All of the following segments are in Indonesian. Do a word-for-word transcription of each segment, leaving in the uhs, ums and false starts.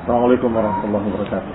Assalamualaikum warahmatullahi wabarakatuh.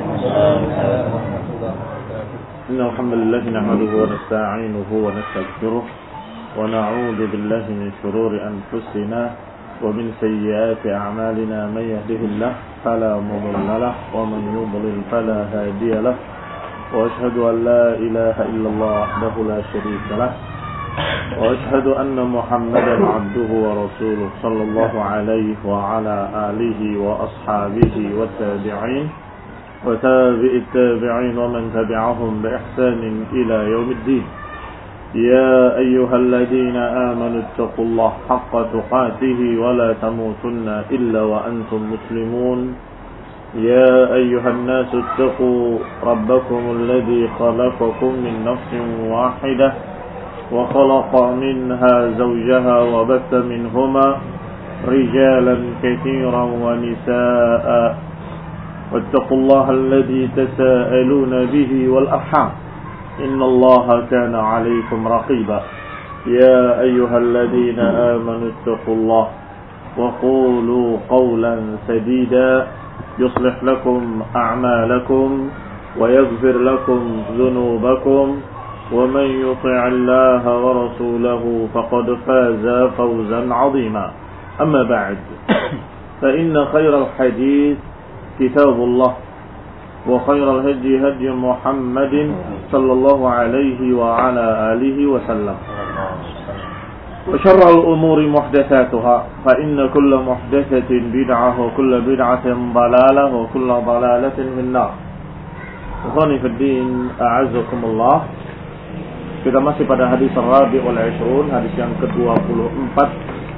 Innal hamdalillah nahmaduhu wa nasta'inuhu wa nastaghfiruh wa na'udzu billahi min shururi anfusina wa min sayyiati a'malina may yahdihillahu fala mudilla lahu wa man yudlil fala hadiya lahu wa ashhadu an la ilaha illallah wahdahu la sharika lahu وأشهد أن محمدا عبده ورسوله صلى الله عليه وعلى آله وأصحابه والتابعين وتابع التابعين ومن تبعهم بإحسان إلى يوم الدين. يا أيها الذين آمنوا اتقوا الله حق تقاته ولا تموتن إلا وأنتم مسلمون. يا أيها الناس اتقوا ربكم الذي خلقكم من نفس واحدة وخلق منها زوجها وبث منهما رجالا كثيرا ونساء واتقوا الله الذي تساءلون به والأرحام إن الله كان عليكم رقيبا. يا أيها الذين آمنوا اتقوا الله وقولوا قولا سديدا يصلح لكم أعمالكم ويغفر لكم ذنوبكم ومن يطع الله ورسوله فقد فاز فوزا عظيما. أما بعد فإن خير الحديث كتاب الله وخير الهدي هدي محمد صلى الله عليه وعلى آله وسلم وشر الأمور محدثاتها فإن كل محدثة بدعة وكل بدعة ضلالة وكل ضلالة في النار. إخواني في الدين أعزكم الله. Kita masih pada hadis Rabi' wal Ishrun, hadis yang kedua puluh empat.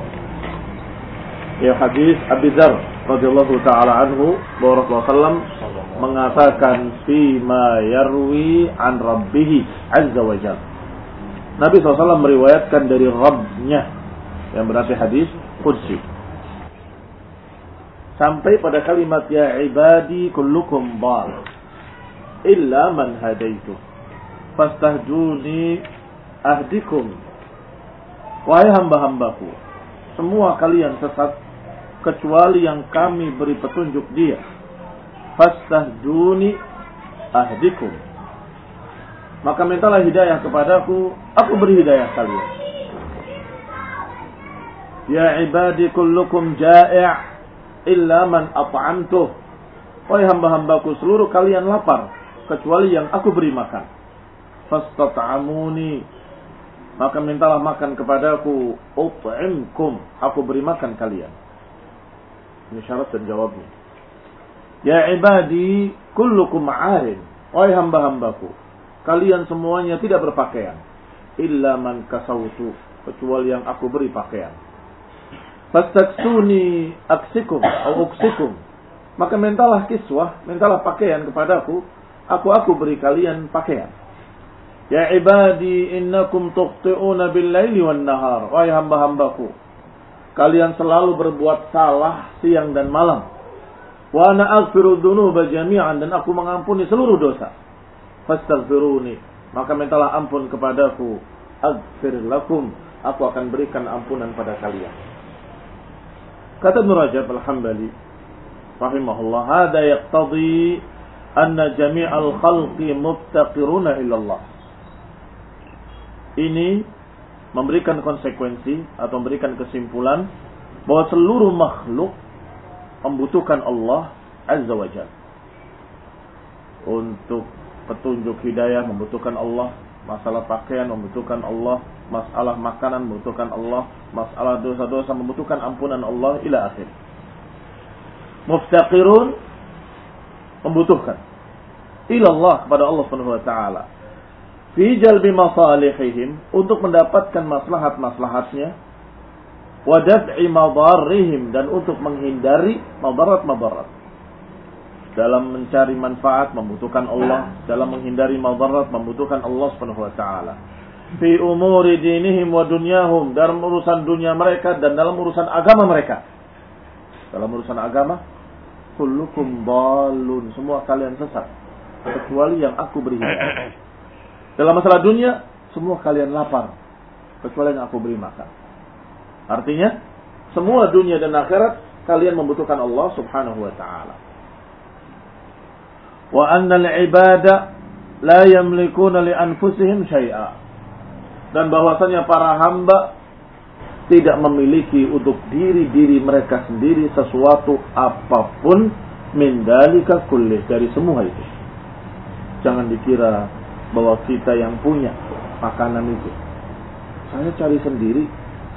Ya, hadis Abi Dzar radhiyallahu taala anhu bahwa Rasulullah sallallahu alaihi wasallam mengatakan fi ma yarwi an rabbih azza wa jalla. Nabi sallallahu alaihi wasallam meriwayatkan dari Rabb-nya, yang berarti hadis qudsi. Sampai pada kalimat ya ibadi kullukum dhal illa man hadaitu fastahduni ahdikum. Wahai hamba-hambaku, semua kalian sesat kecuali yang kami beri petunjuk dia. Fastahduni ahdikum, maka mintalah hidayah kepadaku, aku beri hidayah kalian. Ya ibadi kullukum ja'i' illa man at'amtuh. Wahai hamba-hambaku, seluruh kalian lapar kecuali yang aku beri makan. Fastat'amuni, maka mintalah makan kepadaku. Ut'imkum, aku beri makan kalian. Ini syarat dan jawabnya. Ya ibadi kullukum 'arin, wahai hamba-hambaku, kalian semuanya tidak berpakaian. Illa man kasautu, kecuali yang aku beri pakaian. Fastaksuni aksikum atau uksikum, maka mintalah kiswah, mintalah pakaian kepadaku, aku aku beri kalian pakaian. Ya ibadi innakum tukhti'una bil-laili wan-nahar, wahai hamba-hambaku, kalian selalu berbuat salah siang dan malam. Wa ana aghfiru dzunuba jami'an, dan aku mengampuni seluruh dosa. Fastaghfiruni, maka mintalah ampun kepadaku. Aghfir lakum, aku akan berikan ampunan pada kalian. Kata Ibnu Rajab Al-Hambali rahimahullah, hada yaqtadi anna jami'al khalqi muftaqiruna ila Allah. Ini memberikan konsekuensi atau memberikan kesimpulan bahwa seluruh makhluk membutuhkan Allah Azza wa Jalla. Untuk petunjuk hidayah membutuhkan Allah, masalah pakaian membutuhkan Allah, masalah makanan membutuhkan Allah, masalah dosa-dosa membutuhkan ampunan Allah, ila akhir. Muftaqirun, membutuhkan ila Allah, kepada Allah Subhanahu wa taala. Fi jalbi masalihihim, untuk mendapatkan maslahat-maslahatnya, wa daf'i madarrihim, dan untuk menghindari madarat-madarat. Dalam mencari manfaat membutuhkan Allah, dalam menghindari madarat membutuhkan Allah Subhanahu wa taala. Fi umuri dinihim wa dunyahum, dalam urusan dunia mereka dan dalam urusan agama mereka. Dalam urusan agama, kullukum dhalun, semua kalian sesat kecuali yang aku beri hidayah. Dalam masalah dunia, semua kalian lapar kecuali yang aku beri makan. Artinya, semua dunia dan akhirat kalian membutuhkan Allah Subhanahu wa taala. wa anna al-ibada la yamlikuna li anfusihim syai'a. Dan bahwasanya para hamba tidak memiliki untuk diri-diri mereka sendiri sesuatu apapun min dalika kullih, dari semua itu. Jangan dikira bahwa kita yang punya makanan itu. Saya cari sendiri.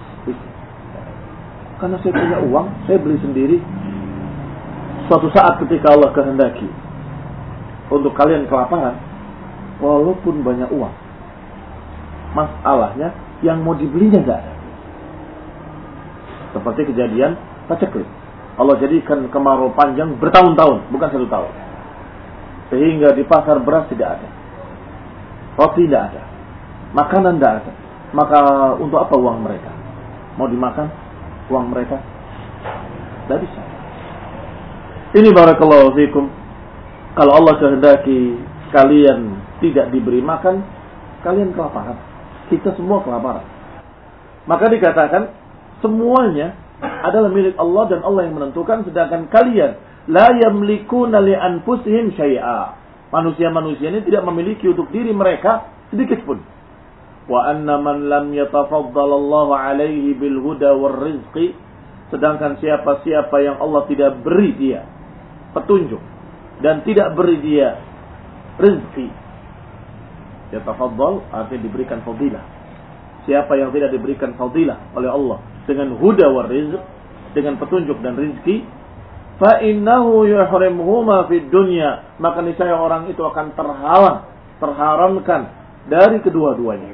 Karena saya punya uang, saya beli sendiri. Suatu saat ketika Allah kehendaki untuk kalian kelaparan, walaupun banyak uang, masalahnya yang mau dibelinya enggak ada. Seperti kejadian paceklik. Allah jadikan kemarau panjang bertahun-tahun, bukan satu tahun. Sehingga di pasar beras tidak ada, roti tidak ada, makanan tidak ada. Maka untuk apa uang mereka? Mau dimakan uang mereka? Tidak bisa. Ini barakallahu fikum. Kalau Allah kehendaki kalian tidak diberi makan, kalian kelaparan. Kita semua kelaparan. Maka dikatakan semuanya adalah milik Allah dan Allah yang menentukan, sedangkan kalian la yamlikuna li anfusihim syai'a. Manusia-manusia ini tidak memiliki untuk diri mereka sedikit pun. Wa anna man lam yatafaddal Allah alaihi bil huda war rizqi, sedangkan siapa-siapa yang Allah tidak beri dia petunjuk dan tidak beri dia rezeki, yatafaddal artinya diberikan fadilah. Siapa yang tidak diberikan fadilah oleh Allah dengan huda war rizq, dengan petunjuk dan rezeki, fa innahu yuhrimuhuma fid dunya, maka niscaya orang itu akan terhalang, terharamkan dari kedua-duanya.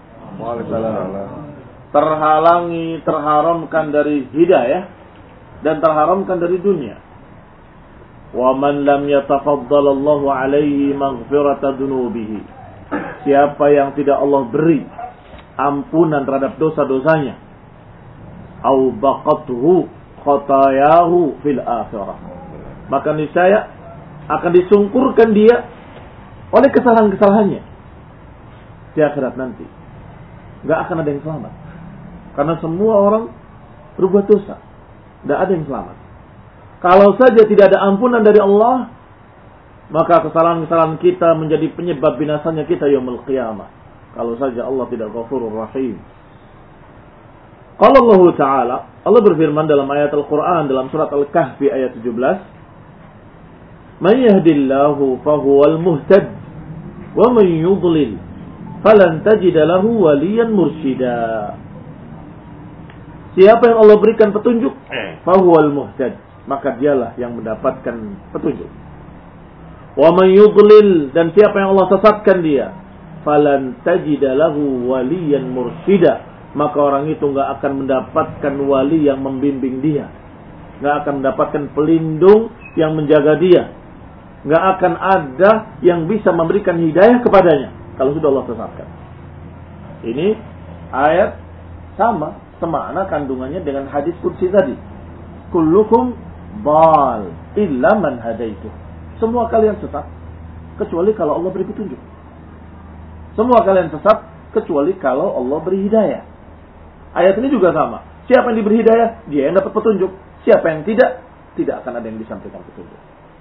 Terhalangi, terharamkan dari hidayah dan terharamkan dari dunia. Wa man lam yatafaddal Allah alaihi maghfirata dunubihi, siapa yang tidak Allah beri ampunan terhadap dosa-dosanya, au baqathu khatayahu fil akhirah, maka niscaya akan disungkurkan dia oleh kesalahan-kesalahannya di akhirat nanti. Enggak akan ada yang selamat. Karena semua orang berbuat dosa. Tidak ada yang selamat. Kalau saja tidak ada ampunan dari Allah, maka kesalahan-kesalahan kita menjadi penyebab binasanya kita yaumul qiyamah. Kalau saja Allah tidak Ghafurur Rahim. Qala Allah Ta'ala, Allah berfirman dalam ayat Al-Quran dalam surat Al-Kahfi ayat tujuh belas, "Man yahdillahu fahuwal muhtad, wa man yudlil falan tajida lahu waliyan mursyida." Siapa yang Allah berikan petunjuk, fahuwal muhtad, maka dialah yang mendapatkan petunjuk. Wa man yudlil, dan siapa yang Allah sesatkan dia, falan tajida lahu waliyan mursyida, maka orang itu enggak akan mendapatkan wali yang membimbing dia, enggak akan mendapatkan pelindung yang menjaga dia, enggak akan ada yang bisa memberikan hidayah kepadanya kalau sudah Allah sesatkan. Ini ayat sama, semakna kandungannya dengan hadis qudsi tadi. Kullukum dhal illa man hadaitu. Semua kalian sesat kecuali kalau Allah beri petunjuk. Semua kalian sesat kecuali kalau Allah beri hidayah. Ayat ini juga sama. Siapa yang diberi hidayah, dia yang dapat petunjuk. Siapa yang tidak, tidak akan ada yang disampaikan petunjuk.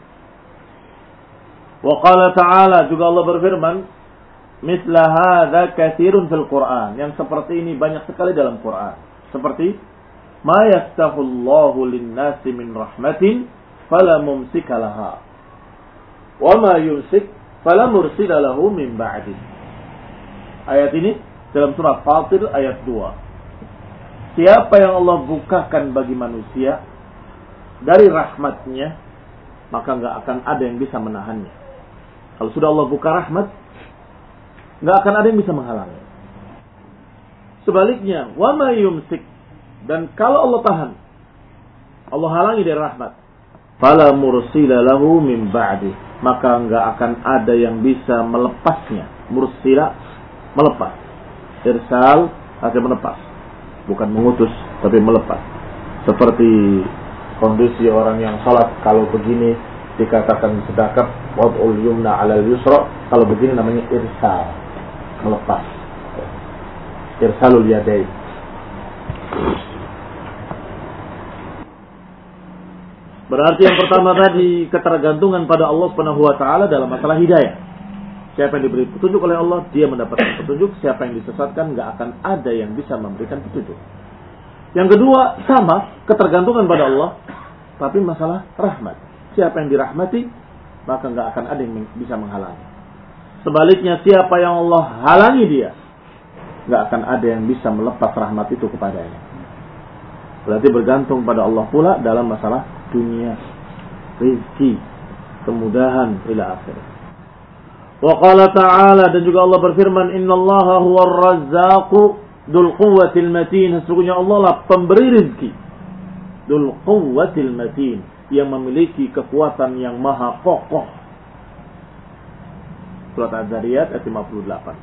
Wa qala ta'ala, juga Allah berfirman, misla hadza katsirun fil Qur'an. Yang seperti ini banyak sekali dalam Quran. Seperti ma yaftahullahu lin-nasi min rahmatin fala mumsika laha wa ma yumsik fala mursila lahu min ba'di. Ayat ini dalam surat Fatir ayat dua. Siapa yang Allah bukakan bagi manusia dari rahmatnya, maka enggak akan ada yang bisa menahannya. Kalau sudah Allah buka rahmat, enggak akan ada yang bisa menghalangi. Sebaliknya, wa ma yumsik, dan kalau Allah tahan, Allah halangi dari rahmat, fala mursila lahu min ba'di, maka enggak akan ada yang bisa melepasnya. Mursila, melepas. Irsal artinya melepas, bukan mengutus tapi melepas. Seperti kondisi orang yang salat, kalau begini dikatakan sedekap, wad'ul yumna 'alal yusra, kalau begini namanya irsal, melepas. Irsalul yadain. Berarti yang pertama tadi ketergantungan pada Allah Subhanahu wa taala dalam masalah hidayah. Siapa yang diberi petunjuk oleh Allah, dia mendapatkan petunjuk. Siapa yang disesatkan, enggak akan ada yang bisa memberikan petunjuk. Yang kedua, sama ketergantungan pada Allah, tapi masalah rahmat. Siapa yang dirahmati, maka enggak akan ada yang bisa menghalangi. Sebaliknya, siapa yang Allah halangi dia, enggak akan ada yang bisa melepas rahmat itu kepadanya. Berarti bergantung pada Allah pula dalam masalah dunia, rezeki, kemudahan ila akhirah. Wa qala ta'ala, dan juga Allah berfirman, innallaha huwar razzaqu dzul quwwatil matin. Sesungguhnya Allah lah pemberi rezeki, dzul quwwatil matin, yang memiliki kekuatan yang maha kokoh. Surat Az-Zariyat ayat lima puluh delapan.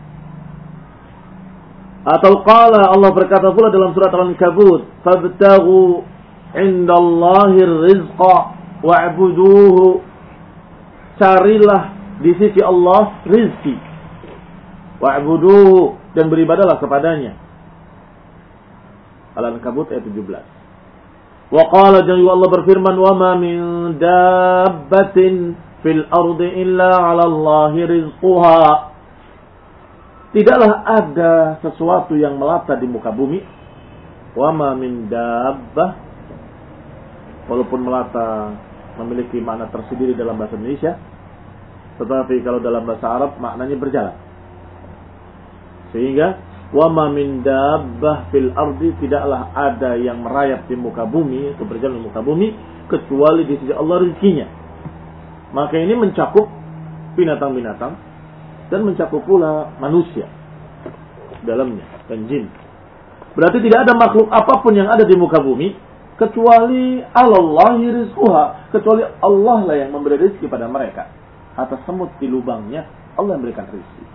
Atau qala, Allah berkata pula dalam surat Al-Ankabut, fabtaghu indallahir rizqa wa'buduhu. Carilah di sisi Allah rizki, wa'buduhu, dan beribadalah kepadanya. Al-Ankabut ayat tujuh belas. Wa qala, dan Allah berfirman, wa ma min dabbatin fil ardi illa 'ala Allahi rizquha. Tidaklah ada sesuatu yang melata di muka bumi. Wa ma min dabbah, walaupun melata memiliki makna tersendiri dalam bahasa Indonesia, tetapi kalau dalam bahasa Arab maknanya berjalan. Sehingga wa ma min dabbah fil ardi, tidaklah ada yang merayap di muka bumi, itu berjalan di muka bumi, kecuali di sisi Allah rezekinya. Maka ini mencakup binatang-binatang dan mencakup pula manusia dalamnya dan jin. Berarti tidak ada makhluk apapun yang ada di muka bumi kecuali Allahi rizquha, kecuali Allah lah yang memberi rezeki pada mereka. Atas semut di lubangnya Allah yang memberikan rezeki.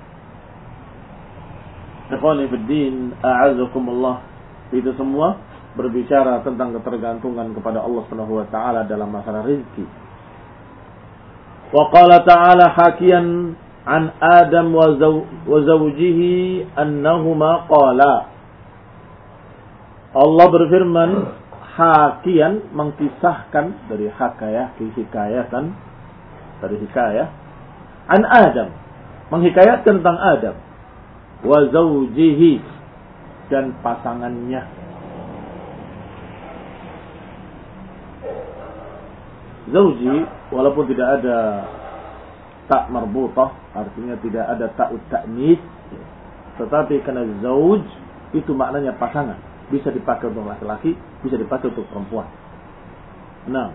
Ikhwani fiddin, a'azakumullah. Itu semua berbicara tentang ketergantungan kepada Allah Subhanahu wa taala dalam masalah rezeki. Wa qala ta'ala hakiyan an Adam wa zawjihi annahuma qala. Allah berfirman, hakian, mengkisahkan, dari hakayah, hikayatan, dari hikayah, an Adam, menghikayatkan tentang Adam, wa zawjihi, dan pasangannya. Zawji, walaupun tidak ada tak marbutah, artinya tidak ada ta'ut ta'nis, tetapi karena zawj itu maknanya pasangan, bisa dipakai untuk laki-laki, bisa dipakai untuk perempuan. Nah,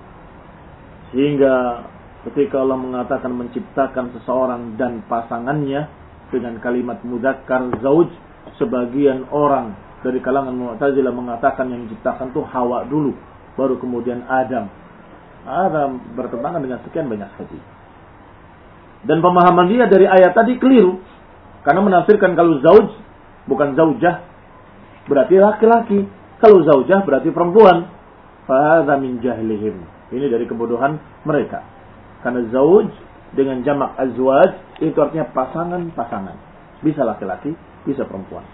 sehingga ketika Allah mengatakan menciptakan seseorang dan pasangannya dengan kalimat mudzakkar zawj, sebagian orang dari kalangan Mu'tazilah mengatakan yang diciptakan itu Hawa dulu, baru kemudian Adam. Adam bertentangan dengan sekian banyak hadis. Dan pemahaman dia dari ayat tadi keliru, karena menafsirkan kalau zauj bukan zaujah berarti laki-laki, kalau zaujah berarti perempuan. Fahadza min jahlihim. Ini dari kebodohan mereka. Karena zauj dengan jamak azwaj itu artinya pasangan-pasangan. Bisa laki-laki, bisa perempuan.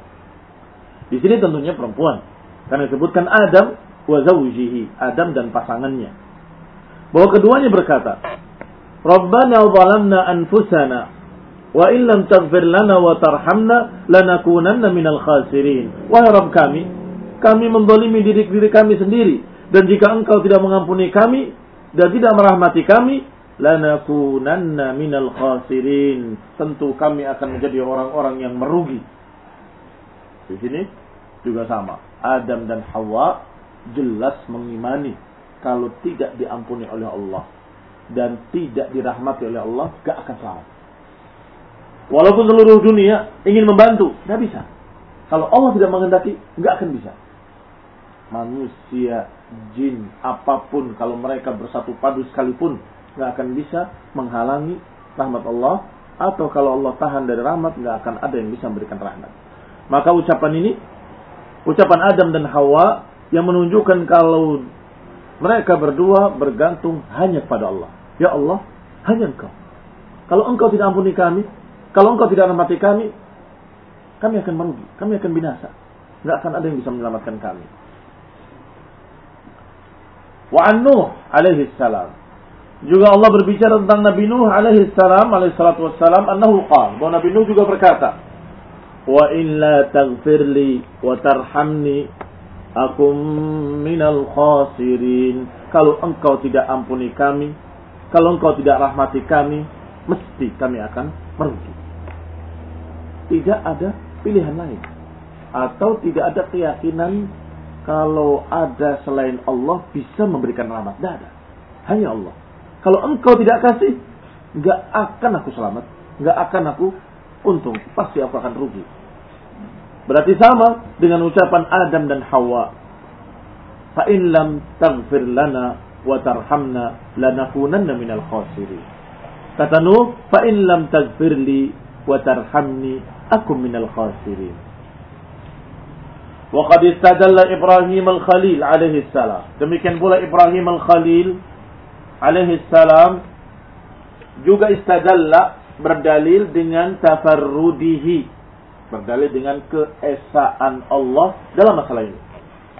Di sini tentunya perempuan, karena disebutkan Adam wa zawjihi, Adam dan pasangannya. Bahwa keduanya berkata, Rabbana zalamna anfusana wa in lam taghfir lana wa tarhamna lanakunanna minal khasirin. Wahai Rabb kami, kami menzalimi diri-diri kami sendiri, dan jika Engkau tidak mengampuni kami dan tidak merahmati kami, lanakunanna minal khasirin. Tentu kami akan menjadi orang-orang yang merugi. Di sini juga sama. Adam dan Hawa jelas mengimani kalau tidak diampuni oleh Allah dan tidak dirahmati oleh Allah, gak akan selamat. Walaupun seluruh dunia ingin membantu, gak bisa. Kalau Allah tidak menghendaki, gak akan bisa. Manusia, jin, apapun, kalau mereka bersatu padu sekalipun, gak akan bisa menghalangi rahmat Allah. Atau kalau Allah tahan dari rahmat, gak akan ada yang bisa memberikan rahmat. Maka ucapan ini, ucapan Adam dan Hawa, yang menunjukkan kalau mereka berdua bergantung hanya kepada Allah. Ya Allah, hanya Engkau. Kalau Engkau tidak ampuni kami, kalau Engkau tidak rahmati kami, kami akan merugi, kami akan binasa. Tidak akan ada yang bisa menyelamatkan kami. Wa an Nuh alaihi salam. Juga Allah berbicara tentang Nabi Nuh alaihi salam, alaihi salatu wassalam, annahu qala, bahwa Nabi Nuh juga berkata, "Wa in la taghfirli wa tarhamni akum minal khasirin." Kalau engkau tidak ampuni kami, kalau engkau tidak rahmati kami, mesti kami akan merugi. Tidak ada pilihan lain. Atau tidak ada keyakinan kalau ada selain Allah bisa memberikan rahmat. Tidak ada. Hanya Allah. Kalau engkau tidak kasih, enggak akan aku selamat. Enggak akan aku untung. Pasti aku akan rugi. Berarti sama dengan ucapan Adam dan Hawa. Fa in lam taghfir lana wa tarhamna lanakunanna minal khasirin. Kata Nuh, fa in lam taghfir li wa tarhamni akum minal khasirin. Wa qad istadalla Ibrahim al-Khalil alaihi salam. Demikian pula Ibrahim al-Khalil alaihi salam juga istadalla, berdalil dengan tafarrudihi, berdalil dengan keesaan Allah dalam masalah ini.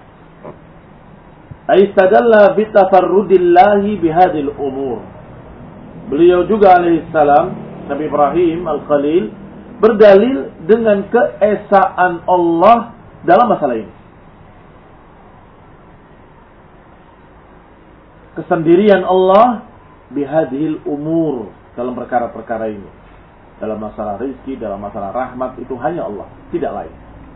Istadalla bi tafarrudillahi bihadhil umur. Beliau juga alaihi salam, Nabi Ibrahim al-Khalil, berdalil dengan keesaan Allah dalam masalah ini. Kesendirian Allah bihadhil umur, dalam perkara-perkara ini. Dalam masalah rizki, dalam masalah rahmat, itu hanya Allah, tidak lain.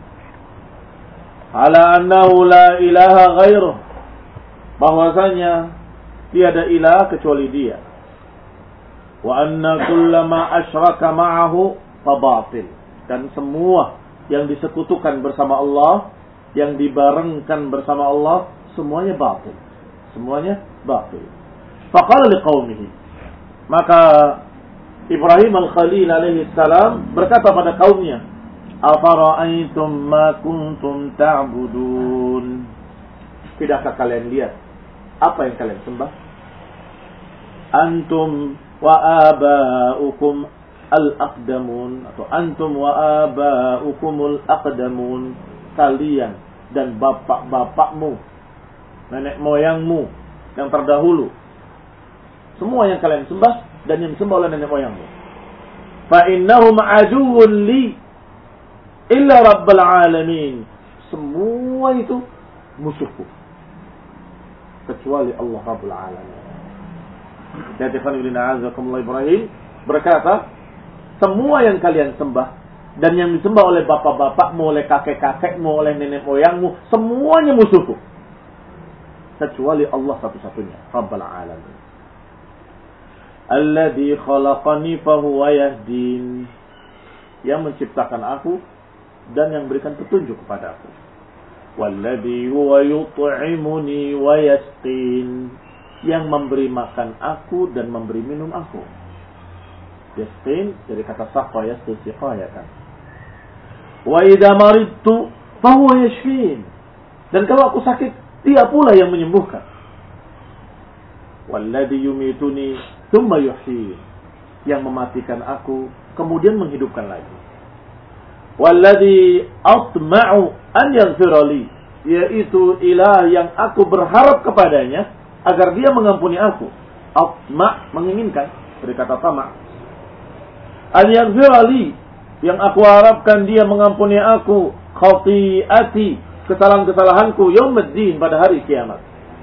Ala annahu la ilaha ghairuh, bahwasanya tiada ilah kecuali Dia. Wa anna kullama asyraka ma'ahu fabatil, dan semua yang disekutukan bersama Allah, yang dibarengkan bersama Allah, semuanya batil. Semuanya batil. Faqala liqaumihi, maka Ibrahim al-Khalil alaihi salam berkata pada kaumnya, "Afara'aitum ma kuntum ta'budun?" Tidakkah kalian lihat apa yang kalian sembah? Antum wa aba'ukum al-aqdamun, atau antum wa aba'ukumul aqdamun, kalian dan bapak-bapakmu, nenek moyangmu yang terdahulu, semua yang kalian sembah dan yang disembah oleh nenek moyangmu. Fa innahum aduwwun li illa rabbil alamin, semua itu musuhku kecuali Allah Rabbul Alamin. Jadi Ibrahim berkata, semua yang kalian sembah dan yang disembah oleh bapak-bapakmu, oleh kakek-kakekmu, oleh nenek moyangmu, semuanya musuhku kecuali Allah satu-satunya, Rabbul Alamin. Alladzi khalaqani fahuwa yahdin, yang menciptakan aku dan yang berikan petunjuk kepada aku. Walladzi huwa yut'imuni wa yasqin, yang memberi makan aku dan memberi minum aku. Yasqin dari kata saqqa yasqi siqayatan. Wa idza maridtu fahuwa yashfin, dan kalau aku sakit, Dia pula yang menyembuhkan. Walladzi yumituni tsumma yuhyi, yang mematikan aku kemudian menghidupkan lagi. Walladzi atma'u an yaghfira li, yaitu ilah yang aku berharap kepadanya agar Dia mengampuni aku. Atma' menginginkan, dari kata tama'. An yaghfira li, yang aku harapkan Dia mengampuni aku khati'ati, kesalahan-kesalahanku, yaumiddin, pada hari kiamat.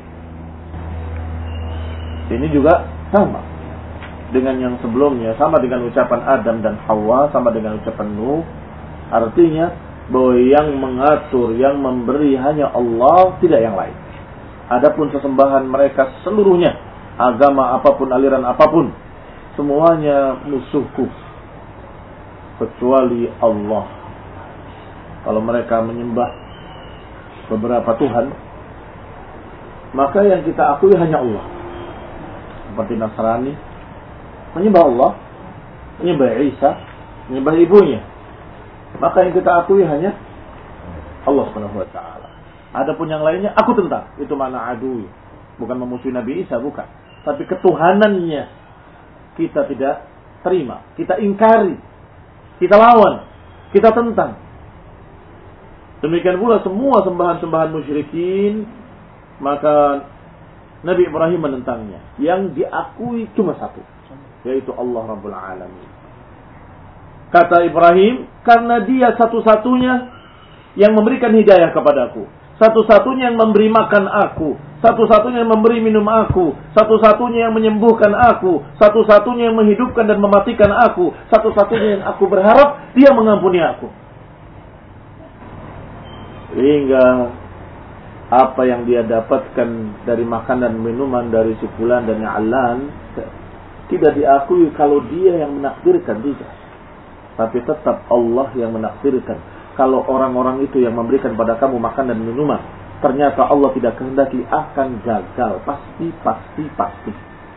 Ini juga sama dengan yang sebelumnya, sama dengan ucapan Adam dan Hawa, sama dengan ucapan Nuh. Artinya bahwa yang mengatur, yang memberi hanya Allah, tidak yang lain. Adapun sesembahan mereka seluruhnya, agama apapun, aliran apapun, semuanya musuhku kecuali Allah. Kalau mereka menyembah beberapa Tuhan, maka yang kita akui hanya Allah. Seperti Nasrani menyembah Allah, menyembah Isa, menyembah ibunya, maka yang kita akui hanya Allah Subhanahu wa taala. Adapun yang lainnya aku tentang. Itu mana adu, bukan memusuhi Nabi Isa, bukan. Tapi ketuhanannya kita tidak terima, kita ingkari, kita lawan, kita tentang. Demikian pula semua sembahan-sembahan musyrikin, maka Nabi Ibrahim menentangnya. Yang diakui cuma satu, yaitu Allah Rabbul Alamin. Kata Ibrahim, karena dia satu-satunya yang memberikan hidayah kepadaku, satu-satunya yang memberi makan aku, satu-satunya yang memberi minum aku, satu-satunya yang menyembuhkan aku, satu-satunya yang menghidupkan dan mematikan aku, satu-satunya yang aku berharap dia mengampuni aku. Sehingga apa yang dia dapatkan dari makanan minuman dari si fulan dan Ya'lan tidak diakui kalau dia yang menakdirkan, tidak. Tapi tetap Allah yang menakdirkan. Kalau orang-orang itu yang memberikan pada kamu makan dan minuman, ternyata Allah tidak kehendaki, akan gagal. Pasti, pasti, pasti.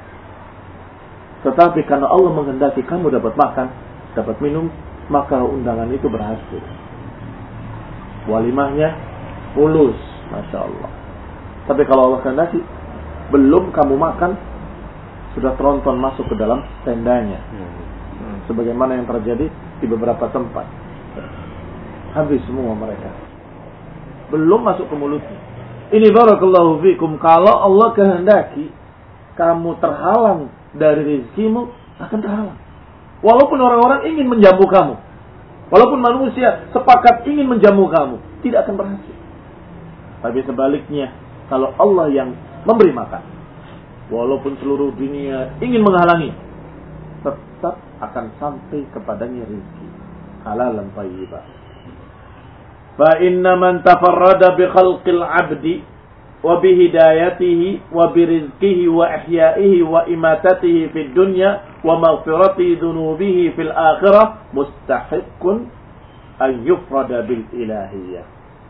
Tetapi karena Allah menghendaki kamu dapat makan, dapat minum, maka undangan itu berhasil. Walimahnya mulus, Masya Allah. Tapi kalau Allah kehendaki, belum kamu makan, sudah tronton masuk ke dalam tendanya. Hmm. Sebagaimana yang terjadi di beberapa tempat. Habis semua mereka. Belum masuk ke mulutnya. Ini barakallahu fikum. Kalau Allah kehendaki kamu terhalang dari rezekimu, akan terhalang. Walaupun orang-orang ingin menjamu kamu, walaupun manusia sepakat ingin menjamu kamu, tidak akan berhasil. Tapi sebaliknya, kalau Allah yang memberi makan, walaupun seluruh dunia ingin menghalangi, tetap akan sampai kepadanya rezeki halalan thayyibah. Fa inna man tafarrada bi khalqil 'abdi wa bi hidayatihi wa bi rizqihi wa ihya'ihi wa imatatihi fid dunya wa maghfirati dhunubihi fil akhirah mustahiqqun an yufrada bil ilahiyyah.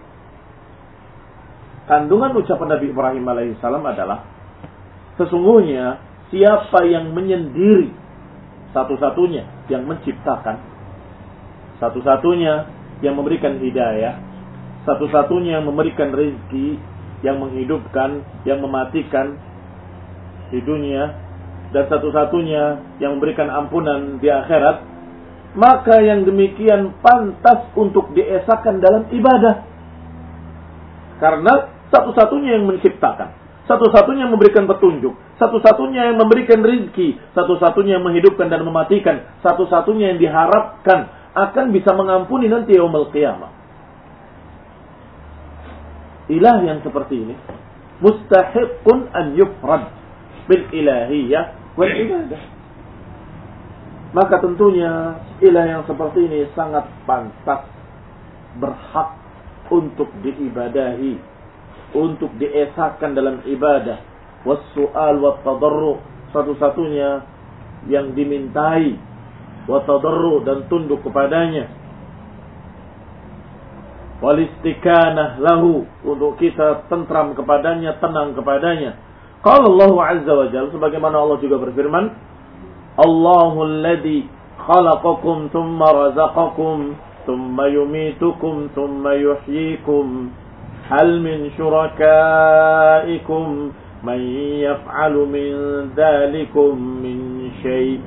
Kandungan ucapan Nabi Ibrahim alaihissalam adalah, sesungguhnya siapa yang menyendiri, satu-satunya yang menciptakan, satu-satunya yang memberikan hidayah, satu-satunya yang memberikan rezeki, yang menghidupkan, yang mematikan di dunia, dan satu-satunya yang memberikan ampunan di akhirat, maka yang demikian pantas untuk diesakan dalam ibadah. Karena satu-satunya yang menciptakan, satu-satunya yang memberikan petunjuk, satu-satunya yang memberikan rezeki, satu-satunya yang menghidupkan dan mematikan, satu-satunya yang diharapkan akan bisa mengampuni nanti yaumul qiyamah. Ilah yang seperti ini mustahiqqun an yufrad bil ilahiyyah wal ibadah. Maka tentunya ilah yang seperti ini sangat pantas, berhak untuk diibadahi, untuk diesakan dalam ibadah. Was-su'al wat-tadarru, satu-satunya yang dimintai, wat-tadarru, dan tunduk kepadanya. Wal-istikanah lahu, untuk kita tentram kepadanya, tenang kepadanya. Qala Allah Azza wa Jalla, sebagaimana Allah juga berfirman, Allahul ladzi khalaqakum thumma razaqakum thumma yumitukum thumma yuhyikum hal min syurakaikum man yaf'alu min dzalikum min syai'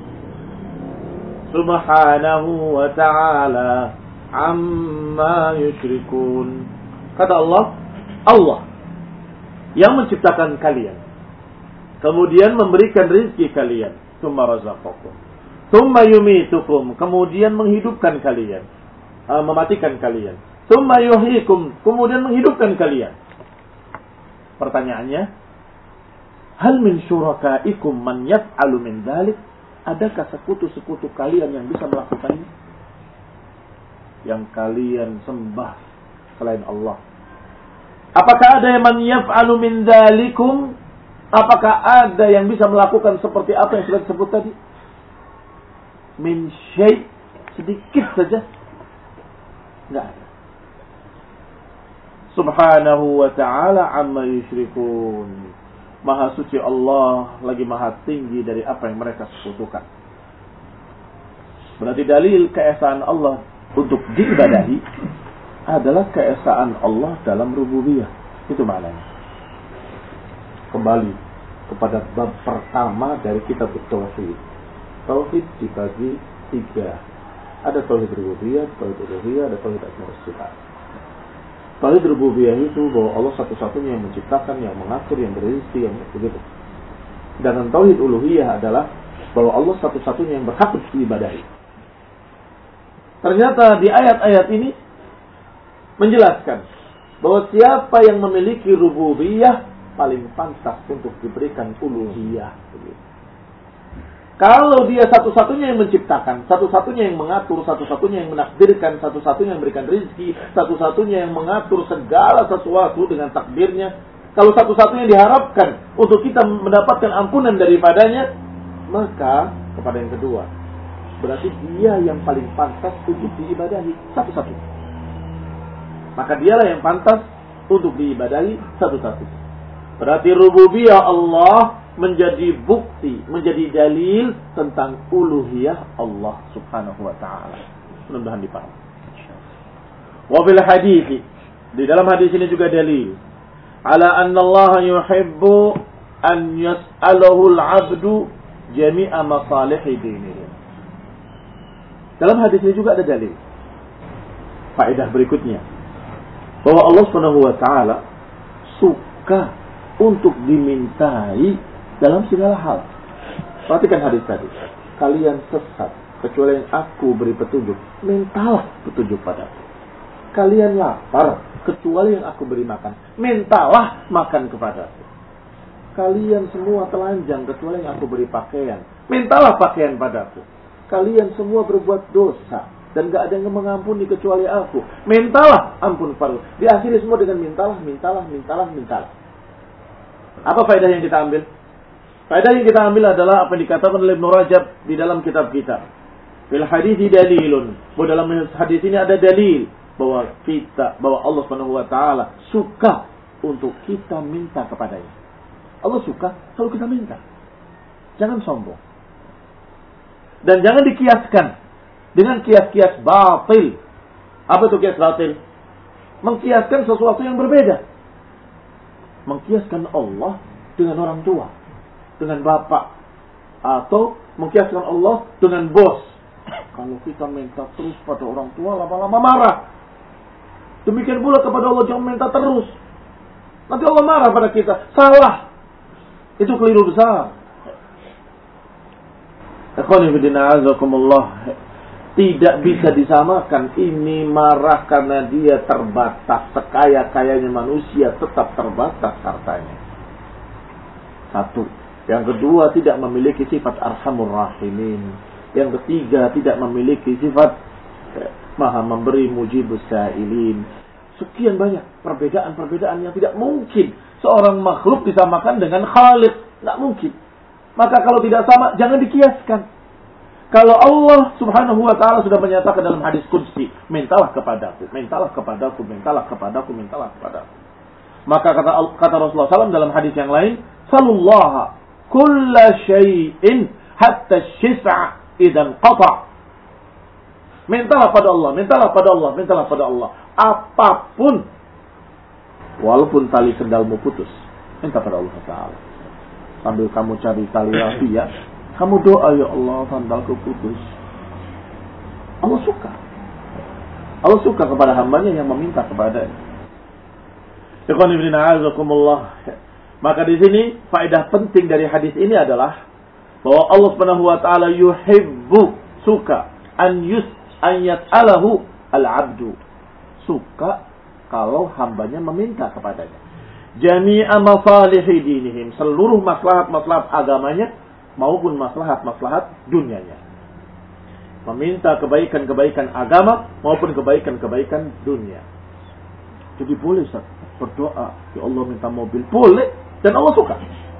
subhanahu wa ta'ala amma yusyrikun. Kata Allah, Allah yang menciptakan kalian, kemudian memberikan rezeki kalian, tsumma razaqakum, tsumma yumitukum, kemudian menghidupkan kalian, uh, mematikan kalian, tsumma yuhyikum, kemudian menghidupkan kalian. Pertanyaannya, hal min syurakaikum man yaf'alu min dzalik? Adakah sekutu-sekutu kalian yang bisa melakukannya? Yang kalian sembah selain Allah. Apakah ada yang man yaf'alu min dzalikum? Apakah ada yang bisa melakukan seperti apa yang sudah disebut tadi? Min syai', sedikit saja. Enggak ada. Subhanahu wa ta'ala amma yusyrikun. Maha suci Allah, lagi maha tinggi dari apa yang mereka sekutukan. Berarti dalil keesaan Allah untuk diibadahi adalah keesaan Allah dalam rububiyah. Itu maknanya. Kembali kepada bab pertama dari kitab Tauhid. Tauhid dibagi tiga. Ada tauhid rububiyah, tauhid uluhiyah, ada tauhid asma wa sifat. Tauhid rububiyah itu bahwa Allah satu-satunya yang menciptakan, yang mengatur, yang berizki, yang begitu. Dan tauhid uluhiyah adalah bahwa Allah satu-satunya yang berhak untuk diibadahi. Ternyata di ayat-ayat ini menjelaskan bahwa siapa yang memiliki rububiyah paling pantas untuk diberikan uluhiyah. Begitu. Kalau dia satu-satunya yang menciptakan, satu-satunya yang mengatur, satu-satunya yang menakdirkan, satu-satunya yang memberikan rezeki, satu-satunya yang mengatur segala sesuatu dengan takdirnya, kalau satu-satunya diharapkan untuk kita mendapatkan ampunan daripadanya, maka kepada yang kedua, berarti dia yang paling pantas untuk diibadahi satu-satunya. Maka dialah yang pantas untuk diibadahi satu-satunya. Berarti rububiyah Allah menjadi bukti, menjadi dalil tentang uluhiyah Allah Subhanahu wa taala. Mudah-mudahan dipahami. Wa bil hadits, di dalam hadis ini juga dalil ala anna Allah yuhibbu an yas'alahu al-'abdu jami'a masalihi dinihi. Dalam hadis ini juga ada dalil. Faedah berikutnya bahwa Allah Subhanahu wa taala suka untuk dimintai dalam segala hal. Perhatikan hadis tadi. Kalian sesat kecuali yang aku beri petunjuk. Mintalah petunjuk padaku. Kalian lapar kecuali yang aku beri makan. Mintalah makan kepadaku. Kalian semua telanjang kecuali yang aku beri pakaian. Mintalah pakaian padaku. Kalian semua berbuat dosa dan gak ada yang mengampuni kecuali aku. Mintalah ampun padaku. Diakhiri semua dengan mintalah, mintalah, mintalah, mintalah. Apa faedah yang kita ambil? Faedah yang kita ambil adalah apa yang dikatakan oleh Ibnu Rajab di dalam kitab kita. Fil hadits dalilun. Bahwa dalam hadis ini ada dalil bahwa kita, bahwa Allah Subhanahu wa taala suka untuk kita minta kepadanya. Allah suka kalau kita minta. Jangan sombong. Dan jangan dikiaskan dengan kias-kias batil. Apa itu kias batil? Mengkiaskan sesuatu yang berbeda. Mengkiaskan Allah dengan orang tua, dengan bapak, atau mengkiaskan Allah dengan bos. Kalau kita minta terus pada orang tua, lama-lama marah. Demikian pula kepada Allah, jangan minta terus. Nanti Allah marah pada kita. Salah. Itu keliru besar. Ikhwani fillah, azakumullah. Tidak bisa disamakan. Ini marah karena dia terbatas. Sekaya-kayanya manusia tetap terbatas hartanya. Satu. Yang kedua, tidak memiliki sifat arhamur rahimin. Yang ketiga, tidak memiliki sifat eh, maha memberi mujibus sa'ilin. Sekian banyak perbedaan-perbedaan yang tidak mungkin seorang makhluk disamakan dengan Khaliq. Tidak mungkin. Maka kalau tidak sama, jangan dikiaskan. Kalau Allah Subhanahu wa taala sudah menyatakan dalam hadis qudsi, mintalah kepadaku, mintalah kepadaku, mintalah kepadaku, mintalah kepadaku. Maka kata kata Rasulullah shallallahu alaihi wasallam dalam hadis yang lain, "Sallallahu kulla syai'in hatta syis'a idan qata." Mintalah pada Allah, mintalah pada Allah, mintalah pada Allah. Apapun, walaupun tali sendalmu putus, minta pada Allah Taala. Sambil kamu cari tali rafia, kamu doa, ya Allah, sandalku putus. Allah suka. Allah suka kepada hambanya yang meminta kepadanya. Ikhwan ibn a'azakumullah. Maka di sini faedah penting dari hadis ini adalah bahwa Allah Subhanahu wa taala yuhibbu, suka an yus an yas'alahu al-'abdu. Suka kalau hambanya meminta kepadanya. Jami'a masalihi dinihim, seluruh maslahat-maslahat agamanya maupun maslahat-maslahat dunianya. Meminta kebaikan-kebaikan agama maupun kebaikan-kebaikan dunia. Jadi boleh Ustaz berdoa, ya Allah minta mobil, boleh, dan Allah suka.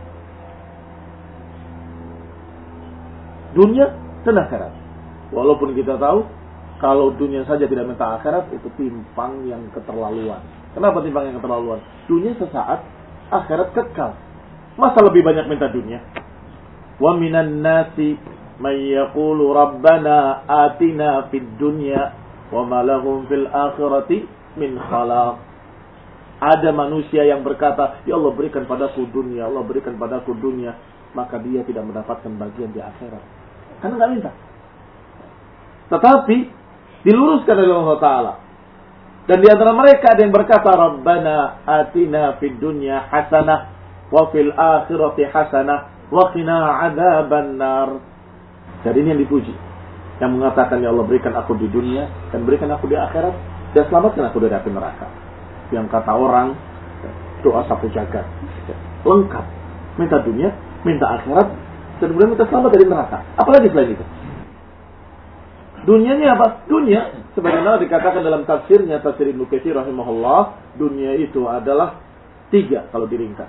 Dunia dan akhirat. Walaupun kita tahu kalau dunia saja tidak minta akhirat, itu timpang yang keterlaluan. Kenapa timpang yang keterlaluan? Dunia sesaat, akhirat kekal. Masa lebih banyak minta dunia? Wa minan nasi may yaqulu rabbana atina fid dunya wa ma lahum fil akhirati min khalaq. Ada manusia yang berkata, ya Allah berikan padaku dunia, Allah berikan padaku dunia, maka dia tidak mendapatkan bagian di akhirat. Karena enggak minta. Tetapi diluruskan oleh Allah Taala. Dan di antara mereka ada yang berkata, Rabbana atina fid dunya hasanah wa fil akhirati hasanah wa qina adzaban nar. Jadi ini yang dipuji. Yang mengatakan, ya Allah berikan aku di dunia dan berikan aku di akhirat dan selamatkan aku dari api neraka. Yang kata orang, doa sapu jagat. Lengkap. Minta dunia, minta akhirat, dan kemudian minta selamat dari neraka. Apalagi selain itu? Dunianya apa? Dunia, sebagaimana dikatakan dalam tafsirnya, tafsir Ibnu Katsir rahimahullah, dunia itu adalah tiga kalau diringkas.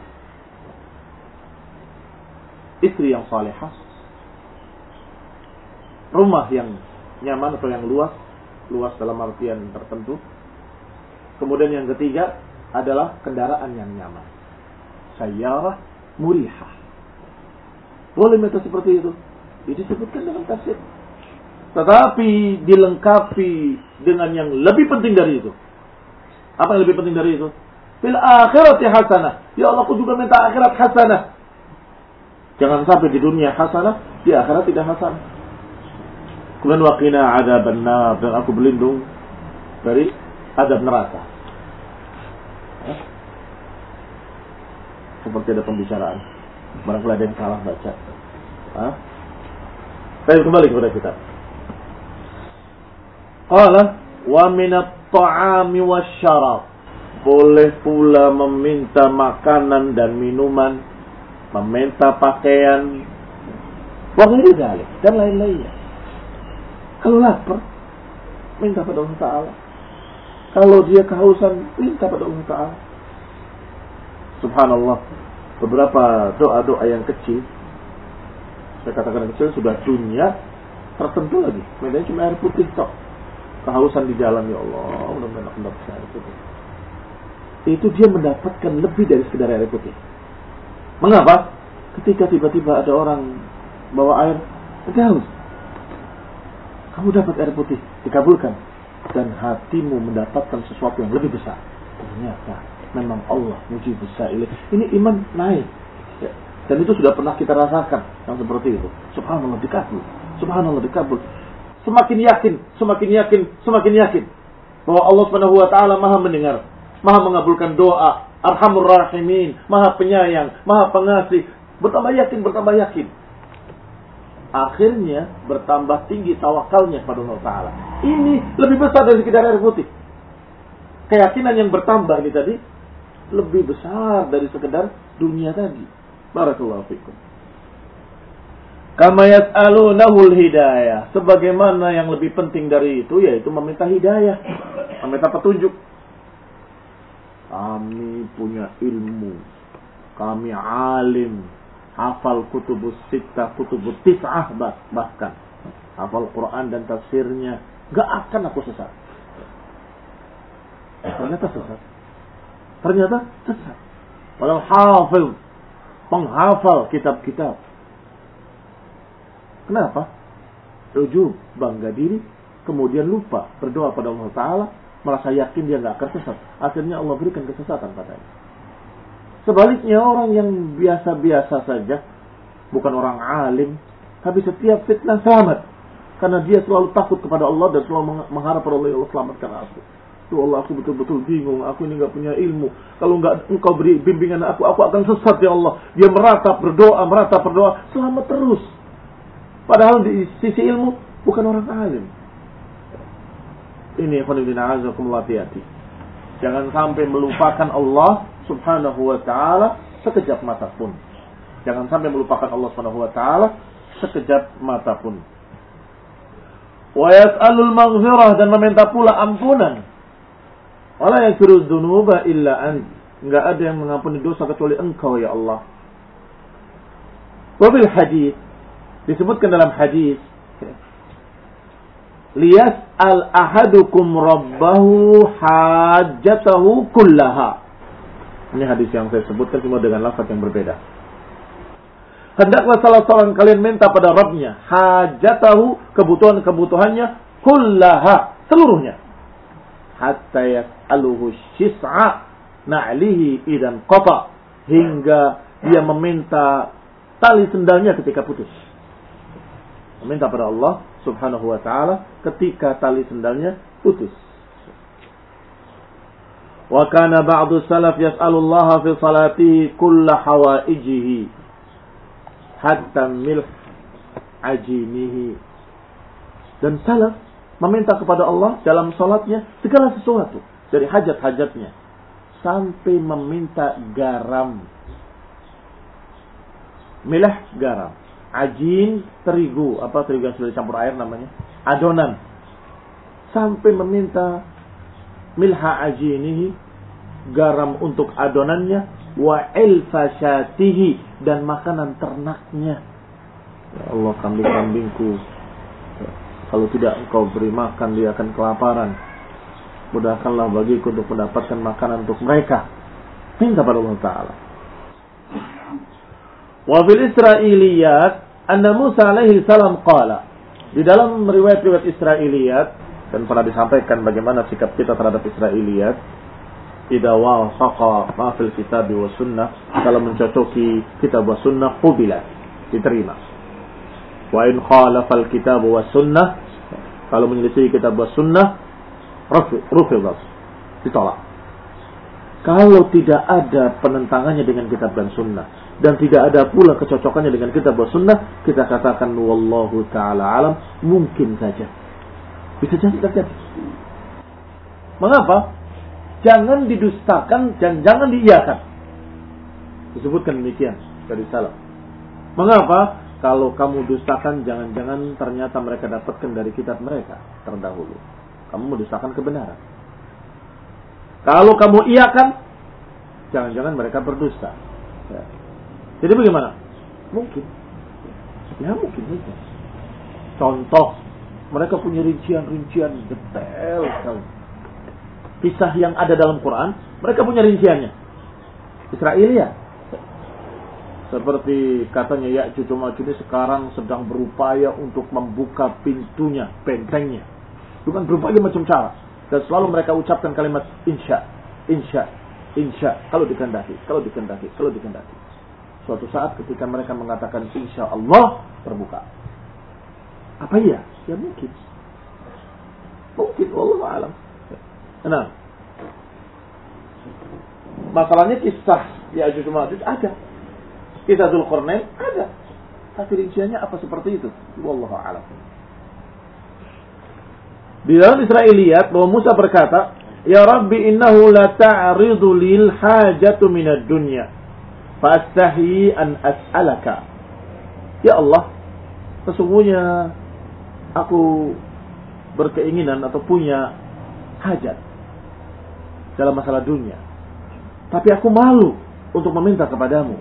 Istri yang salihah, rumah yang nyaman atau yang luas, luas dalam artian tertentu. Kemudian yang ketiga adalah kendaraan yang nyaman. Sayyarah murihah. Boleh minta seperti itu. Ini disebutkan dalam tafsir. Tetapi dilengkapi dengan yang lebih penting dari itu. Apa yang lebih penting dari itu? Fil akhirati hasanah. Ya Allah, aku juga minta akhirat hasanah. Jangan sampai di dunia hasanah, di akhirat tidak hasanah. Kemudian waqina adzaban nar, dan aku berlindung dari azab neraka. Eh? Seperti ada pembicaraan. Barangkali ada yang salah baca. Hah? Saya kembali kepada kita. Qala wa minat ta'ami wasyarab. Boleh pula meminta makanan dan minuman, meminta pakaian, wa ghairi dzalik, dan lain-lainnya. Kalau lapar, minta pada Allah Ta'ala. Kalau dia kehausan, minta pada Allah Ta'ala. Subhanallah, beberapa doa-doa yang kecil, saya katakan yang kecil, sudah dunia tersentuh lagi. Mintanya cuma air putih tok. Kehausan di jalan, ya Allah, mudah-mudahan aku mendapatkan air putih. Itu dia mendapatkan lebih dari sekedar air putih. Mengapa? Ketika tiba-tiba ada orang bawa air, nanti haus. Kamu dapat air putih, dikabulkan. Dan hatimu mendapatkan sesuatu yang lebih besar. Ternyata memang Allah mujibus sa'il. Ini iman naik. Dan itu sudah pernah kita rasakan yang seperti itu. Subhanallah dikabul. Subhanallah dikabul. Semakin yakin, semakin yakin, semakin yakin bahwa Allah Subhanahu wa taala Maha mendengar, Maha mengabulkan doa, Arhamur Rahimin, Maha penyayang, Maha pengasih. Bertambah yakin, bertambah yakin. Akhirnya bertambah tinggi tawakalnya kepada Allah Ta'ala. Ini lebih besar dari sekedar air putih. Keyakinan yang bertambah ini tadi lebih besar dari sekedar dunia tadi. Barakallahu fikum. Kama yas'alunahul hidayah. Sebagaimana yang lebih penting dari itu, yaitu meminta hidayah, meminta petunjuk. Kami punya ilmu, kami alim, hafal kutubus sittah, kutubus tis'ah bahkan, hafal Quran dan tafsirnya, gak akan aku sesat. Ternyata sesat. Ternyata sesat. Walau hafil, penghafal kitab-kitab. Kenapa? Ujub, bangga diri, kemudian lupa berdoa pada Allah Ta'ala, merasa yakin dia gak akan sesat. Akhirnya Allah berikan kesesatan padanya. Sebaliknya orang yang biasa-biasa saja, bukan orang alim, tapi setiap fitnah selamat. Karena dia selalu takut kepada Allah dan selalu mengharap pada Allah, ya Allah selamatkan aku. Tuh Allah, aku betul-betul bingung, aku ini gak punya ilmu. Kalau gak engkau beri bimbingan aku, aku akan sesat ya Allah. Dia meratap berdoa, meratap berdoa, selamat terus. Padahal di sisi ilmu bukan orang alim. Ini khonibina azakumullah, hati-hati. Jangan sampai melupakan Allah Subhanahu wa ta'ala sekejap mata pun. Jangan sampai melupakan Allah Subhanahu wa ta'ala sekejap mata pun. Wa yas'alul maghfirah, dan meminta pula ampunan. Wala yaghfiru dzunuba illa ant. Enggak ada yang mengampuni dosa kecuali Engkau ya Allah. Wa bil hadits, disebutkan dalam hadis, liyas'al ahadukum rabbahu hajatahu kullaha. Ini hadis yang saya sebutkan cuma dengan lafaz yang berbeda. Hendaklah salah seorang kalian minta pada Rabbnya hajatahu, kebutuhan-kebutuhannya, kullaha, seluruhnya. Hatta yas'aluhu syis'a na'lihi idan qata, hingga dia meminta tali sendalnya ketika putus. Meminta pada Allah Subhanahu wa ta'ala ketika tali sendalnya putus. Wa kana ba'du salaf yas'alullaha fi salatihi kulla hawaijihi hatta milh ajinihi. Dan salaf meminta kepada Allah dalam salatnya segala sesuatu dari hajat-hajatnya sampai meminta garam. Milah garam, ajin terigu, apa terigu yang sudah dicampur air namanya, adonan. Sampai meminta milha ajinihi, garam untuk adonannya, wa ilfashatihi, dan makanan ternaknya. Ya Allah, kambing-kambingku, kalau tidak engkau beri makan, dia akan kelaparan. Mudahkanlah bagiku untuk mendapatkan makanan untuk mereka. Minta pada Allah Ta'ala. Wa fil Israiliyat anna Musa alaihi salam qala. Di dalam riwayat-riwayat Israiliyat, dan pernah disampaikan bagaimana sikap kita terhadap Israiliyat, idza wafaqa ma fil kitab wa sunnah, kalau mencocoki kitab wa sunnah qubila, diterima. Wa in khalafa al kitab wa sunnah, kalau menyelisih kitab wa sunnah, rufidhat, ditolak. Kalau tidak ada penentangannya dengan kitab dan sunnah, dan tidak ada pula kecocokannya dengan kitab wa sunnah, kita katakan wallahu ta'ala alam, mungkin saja. Bisa jadi terjadi. Mengapa? Jangan didustakan dan jangan diiyakan. Disebutkan demikian dari salaf. Mengapa? Kalau kamu dustakan, jangan-jangan ternyata mereka dapatkan dari kitab mereka terdahulu. Kamu mendustakan kebenaran. Kalau kamu iyakan, jangan-jangan mereka berdusta. Ya. Jadi bagaimana? Mungkin. Ya mungkin saja. Contoh, mereka punya rincian-rincian detail sekali. Kisah yang ada dalam Quran, mereka punya rinciannya. Israiliyat. Seperti katanya Ya'juj wa Ma'juj sekarang sedang berupaya untuk membuka pintunya, bentengnya. Bukan berbagai macam cara. Dan selalu mereka ucapkan kalimat insya, insya, insya. Kalau dikehendaki, kalau dikehendaki, kalau dikehendaki. Suatu saat ketika mereka mengatakan insya Allah, terbuka. Apa iya? Ya mungkin. Mungkin, wallahu a'lam. Nah, masalahnya kisah Ya'juj wa Ma'juj ada. Kisah Dzulqarnain ada. Tapi rinciannya apa seperti itu? Wallahu a'lam. Di dalam Israiliyat bahwa Musa berkata, "Ya Rabbi innahu la ta'ridu lil hajatu minad dunya, fa astahi an as'alaka." Ya Allah, sesungguhnya aku berkeinginan atau punya hajat dalam masalah dunia, tapi aku malu untuk meminta kepadamu.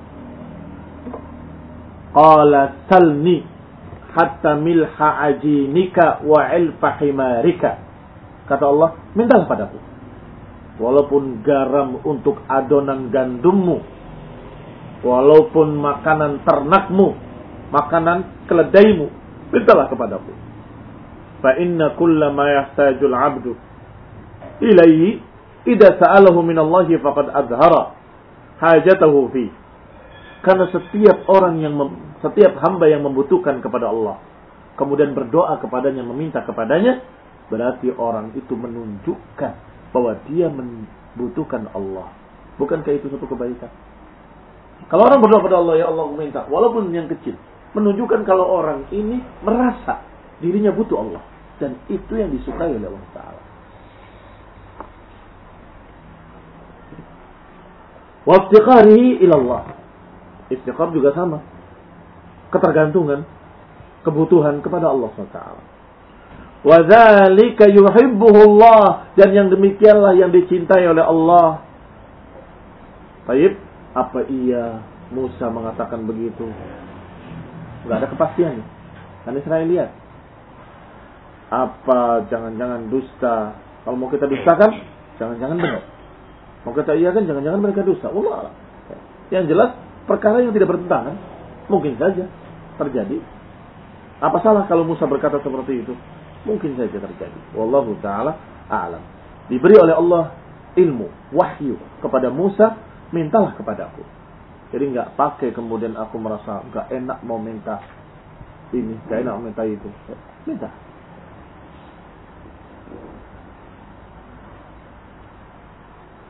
Qala salni hatta milha ajinika wa ilfa himarika. Kata Allah, mintalah padaku. Walaupun garam untuk adonan gandummu, walaupun makanan ternakmu, makanan keledaimu, mintalah kepadaku. Fa inna kulla ma yahtajul 'abdu ilaihi idza sa'alahu min Allah faqad azhara hajatahu fi. Karena setiap orang yang mem, setiap hamba yang membutuhkan kepada Allah, kemudian berdoa kepadanya, meminta kepadanya, berarti orang itu menunjukkan bahwa dia membutuhkan Allah. Bukankah itu satu kebaikan? Kalau orang berdoa kepada Allah, ya Allah minta, walaupun yang kecil, menunjukkan kalau orang ini merasa dirinya butuh Allah, dan itu yang disukai oleh Allah Taala. Wa iftiqarihi ila Allah. Istiqar juga sama. Ketergantungan, kebutuhan kepada Allah subhanahu wa taala. Wa dzalika yuhibbuhu Allah, dan yang demikianlah yang dicintai oleh Allah. Baik, apa iya Musa mengatakan begitu? Enggak ada kepastiannya. Kan Israiliyat. Apa jangan-jangan dusta? Kalau mau kita dustakan, jangan-jangan benar. Mau kita iya kan, jangan-jangan mereka dusta. Allah. Yang jelas perkara yang tidak bertentangan, mungkin saja terjadi. Apa salah kalau Musa berkata seperti itu? Mungkin saja terjadi. Wallahu ta'ala a'lam. Diberi oleh Allah ilmu, wahyu kepada Musa, mintalah kepadaku. Jadi enggak pakai kemudian aku merasa enggak enak mau minta ini, enggak enak mau minta itu. Minta.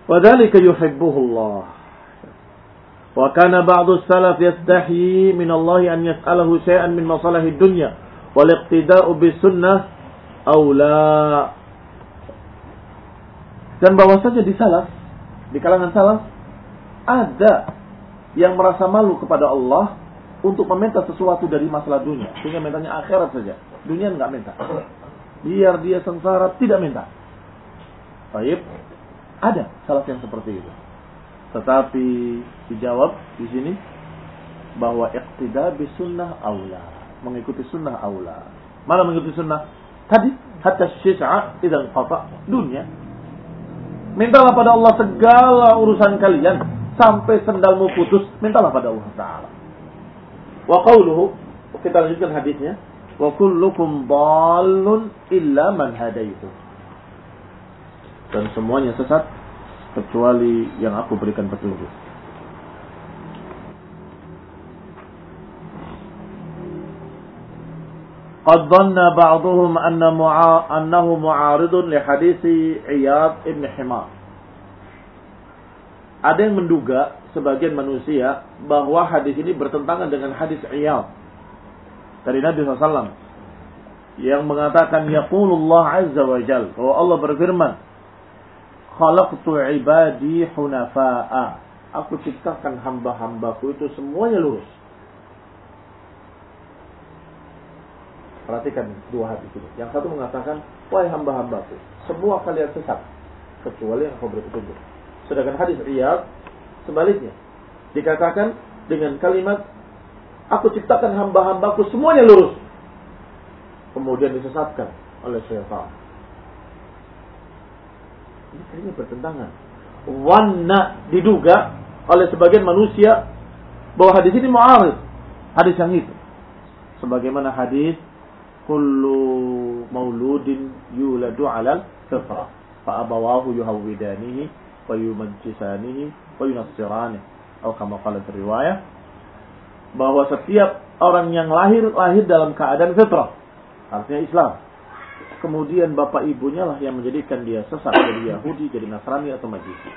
Wadzalika yuhibbuhullah. Wa kana ba'du salaf yastahi min Allah an yas'alahu syai'an min masalahid dunya wal iqtida'u bis sunnah aula. Dan bahwasanya di salaf, di kalangan salaf ada yang merasa malu kepada Allah untuk meminta sesuatu dari masalah dunia, sehingga mintanya akhirat saja. Dunia enggak minta. Biar dia sengsara, tidak minta. Baik, ada salaf yang seperti itu. Tetapi dijawab di sini bahwa iqtida bis sunnah aula, mengikuti sunnah aula. Mana mengikuti sunnah? Tadi hatta syis'a idzan qata dunia. Mintalah pada Allah segala urusan kalian sampai sendalmu putus, mintalah pada Allah Taala. Wa qauluhu, kita lanjutkan hadisnya, wa kullukum dhallun illa man hadaitu. Dan semuanya sesat kecuali yang aku berikan petunjuk. Qad dhanna ba'dhum anna mu'a annahu mu'aridun li hadisi Iyad ibn Himar. Ada yang menduga sebagian manusia bahwa hadis ini bertentangan dengan hadis Iyad dari Nabi sallallahu alaihi wasallam yang mengatakan yaqulullah azza wa jalla, bahwa Allah berfirman, khalaqtu ibadi hunafa'a, aku ciptakan hamba-hambaku itu semuanya lurus. Perhatikan dua hadis ini. Yang satu mengatakan, wahai hamba-hambaku, semua kalian sesat kecuali yang aku beri petunjuk. Sedangkan hadis Iyad sebaliknya, dikatakan dengan kalimat, aku ciptakan hamba-hambaku semuanya lurus. Kemudian disesatkan oleh syaitan. Ini kayaknya bertentangan. Wanna diduga oleh sebagian manusia bahwa hadis ini mu'arid hadis yang itu. Sebagaimana hadis kullu mauludin yuladu 'alal fitrah fa abawahu yuhawwidanihi wa yumajjisanihi wa yunassiranihi atau kama qala riwayah, bahwa setiap orang yang lahir lahir dalam keadaan fitrah, artinya Islam. Kemudian bapak ibunya lah yang menjadikan dia sesat, jadi Yahudi, jadi Nasrani atau Majusi.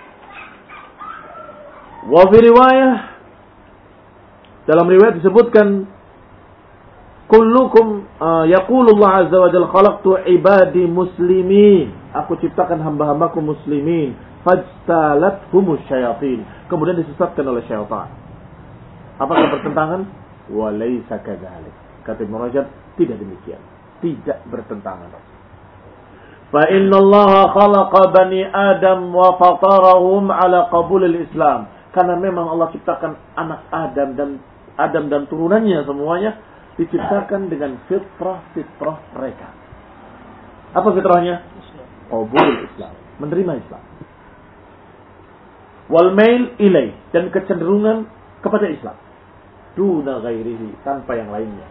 Wa fi riwayah, dalam riwayat disebutkan kullukum uh, yaqulullah azza wa jalla khalaqtu ibadi muslimin, aku ciptakan hamba-hambaku muslimin, fajtalathumus syayatin, kemudian disesatkan oleh syaitan. Apakah bertentangan? Wa laisa kadzalik. Kata Ibnu Rajab, tidak demikian, tidak bertentangan. Fa innallaha khalaqa bani Adam wa fatarahum ala qabulil Islam. Karena memang Allah ciptakan anak Adam dan Adam dan turunannya semuanya diciptakan dengan fitrah-fitrah mereka. Apa fitrahnya? Qabulul Islam, menerima Islam. Wal mail ilai, dan kecenderungan kepada Islam. Duna ghairihi, tanpa yang lainnya.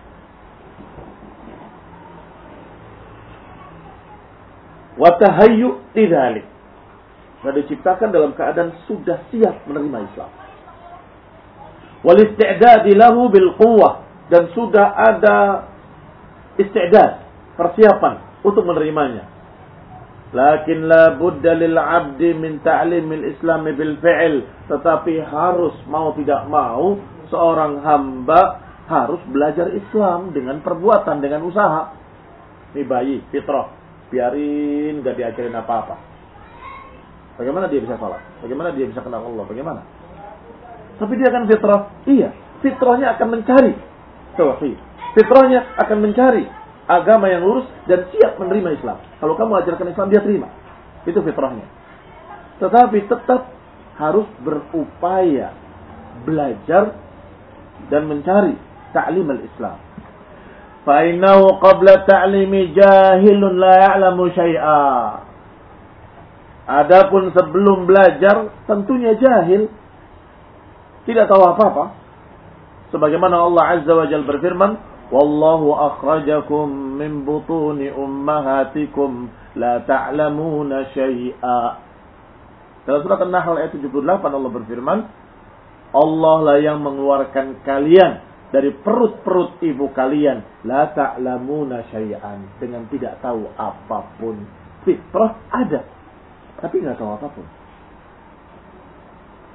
Wa tahayyu lidzalik, dan diciptakan dalam keadaan sudah siap menerima Islam. Wal isti'dad lahu bil quwwah, dan sudah ada isti'dad, persiapan untuk menerimanya. Lakin la budda lil 'abdi min ta'limil Islam bil fi'l, tetapi harus mau tidak mau seorang hamba harus belajar Islam dengan perbuatan, dengan usaha. Ini bayi fitrah, biarin gak diajarin apa-apa. Bagaimana dia bisa salat? Bagaimana dia bisa kenal Allah? Bagaimana? Tapi dia akan fitrah. Iya, fitrahnya akan mencari tauhid. Fitrahnya akan mencari agama yang lurus dan siap menerima Islam. Kalau kamu ajarkan Islam, dia terima. Itu fitrahnya. Tetapi tetap harus berupaya belajar dan mencari ta'lim al-Islam. Fa innahu qabla ta'limi jahilun la ya'lamu syai'a. Adapun sebelum belajar tentunya jahil, tidak tahu apa-apa. Sebagaimana Allah Azza wa Jalla berfirman, wallahu akhrajakum min butuni ummahatikum la ta'lamuna syai'a. Dalam surat An-Nahl ayat tujuh puluh delapan Allah berfirman, Allah lah yang mengeluarkan kalian dari perut-perut ibu kalian, la ta'lamuna syai'an, dengan tidak tahu apapun. Fitrah ada, tapi enggak tahu apapun.